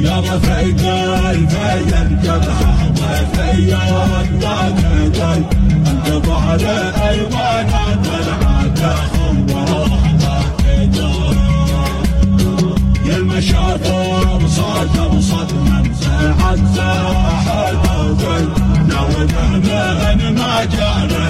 يا رفيق الفيل جبهه وفيان وقتل انقطع الايوان والعاده خوره وكدر يا المشاطر بصد منزعت ساحه وقل لو ذنب ما جرى